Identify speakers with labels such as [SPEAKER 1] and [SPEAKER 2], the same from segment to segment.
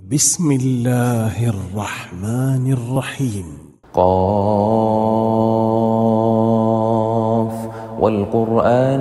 [SPEAKER 1] بسم الله الرحمن الرحيم.
[SPEAKER 2] قاف والقرآن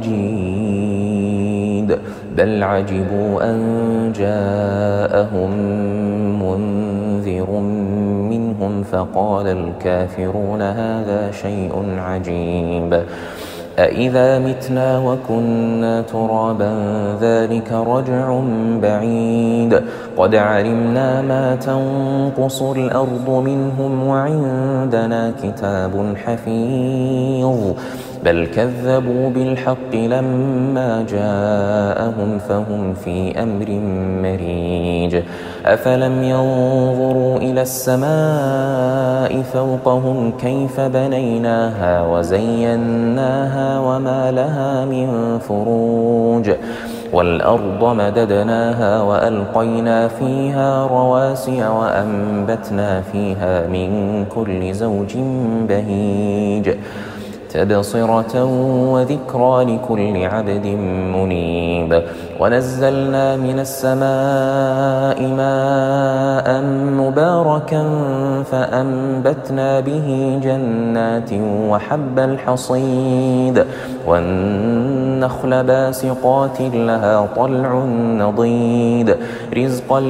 [SPEAKER 2] المجيد بل عجبوا أن جاءهم منذر منهم فقال الكافرون هذا شيء عجيب أإذا متنا وكنا ترابا ذلك رجع بعيد قد علمنا ما تنقص الأرض منهم وعندنا كتاب حفيظ بل كذبوا بالحق لما جاءهم فهم في أمر مريج أفلم ينظروا إلى السماء فوقهم كيف بنيناها وزيناها وما لها من فروج والأرض مددناها وألقينا فيها رواسي وأنبتنا فيها من كل زوج بهيج تبصرة وذكرى لكل عبد منيب ونزلنا من السماء ماء مباركا فأنبتنا به جنات وحب الحصيد والنخل باسقات لها طلع نضيد رزقا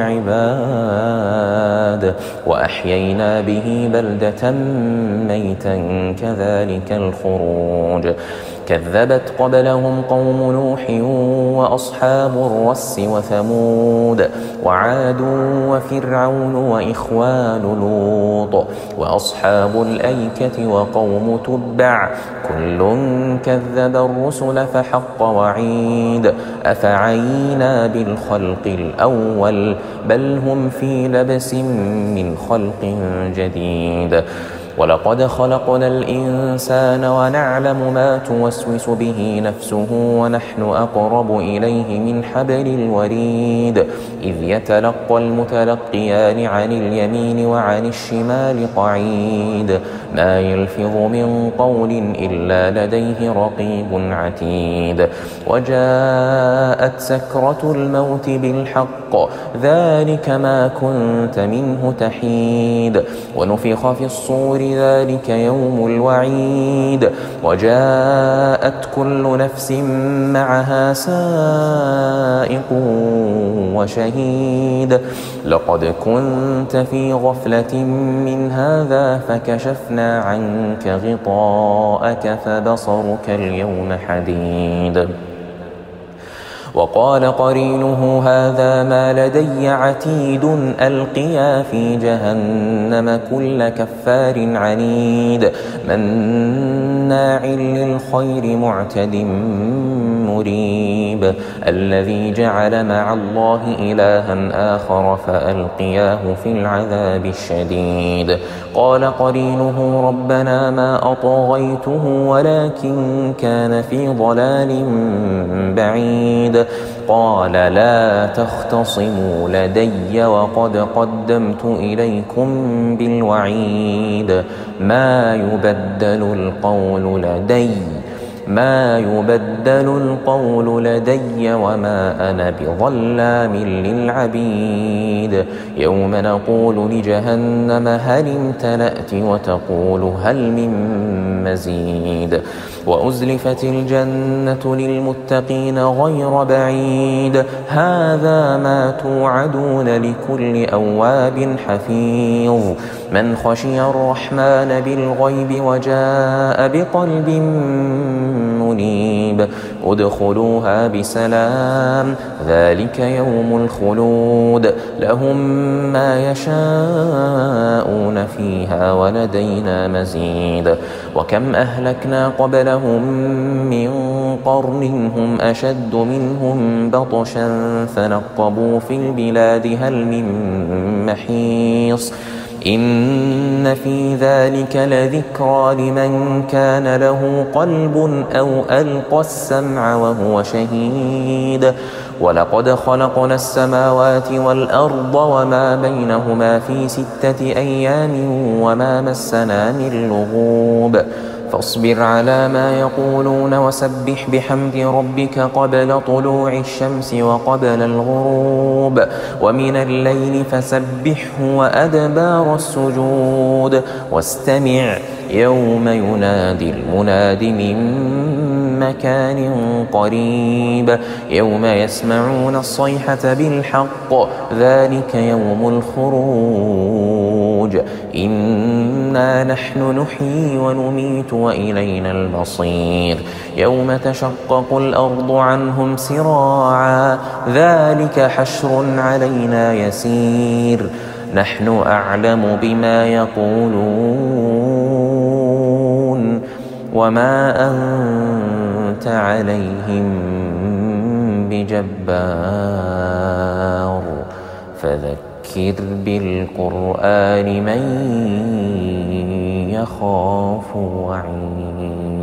[SPEAKER 2] للعباد وأحيينا به بلدة ميتا كذلك الخروج كذبت قبلهم قوم نوح وأصحاب الرس وثمود وعاد وفرعون وإخوان لوط وأصحاب الأيكة وقوم تبع كل كذب الرسل فحق وعيد أفعينا بالخلق الأول بل هم في لبس من خلق جديد ولقد خلقنا الإنسان ونعلم ما توسوس به نفسه ونحن أقرب إليه من حبل الوريد إذ يتلقى المتلقيان عن اليمين وعن الشمال قعيد ما يلفظ من قول إلا لديه رقيب عتيد وجاءت سكرة الموت بالحق ذلك ما كنت منه تحيد ونفخ في الصور ذلك يوم الوعيد وجاءت كل نفس معها سائق وشهيد لقد كنت في غفلة من هذا فكشفنا عنك غطاءك فبصرك اليوم حديد وقال قرينه هذا ما لدي عتيد ألقيا في جهنم كل كفار عنيد مناع للخير معتد مريب الذي جعل مع الله إلها آخر فألقياه في العذاب الشديد قال قرينه ربنا ما أطغيته ولكن كان في ضلال بعيد قال لا تختصموا لدي وقد قدمت إليكم بالوعيد ما يبدل القول لدي وما أنا بظلام للعبيد يوم نقول لجهنم هل امتلأت وتقول هل من مزيد وأزلفت الجنة للمتقين غير بعيد هذا ما توعدون لكل أواب حفيظ من خشي الرحمن بالغيب وجاء بقلب منيب ادخلوها بسلام ذلك يوم الخلود لهم ما يشاءون فيها ولدينا مزيد وكم أهلكنا قبلهم من قرن هم أشد منهم بطشا فنقبوا في البلاد هل من محيص إن في ذلك لذكرى لمن كان له قلب أو ألقى السمع وهو شهيد ولقد خلقنا السماوات والأرض وما بينهما في 6 أيام وما مسنا من لغوب فاصبر على ما يقولون وسبح بحمد ربك قبل طلوع الشمس وقبل الغروب ومن الليل فسبحه وأدبار السجود واستمع يوم ينادي المناد من مكان قريب يوم يسمعون الصيحة بالحق ذلك يوم الخروج إنا نحن نحيي ونميت وإلينا المصير يوم تشقق الأرض عنهم سراعا ذلك حشر علينا يسير نحن أعلم بما يقولون وما أنت عليهم بجبار فذكر بالقرآن من يخاف وعيد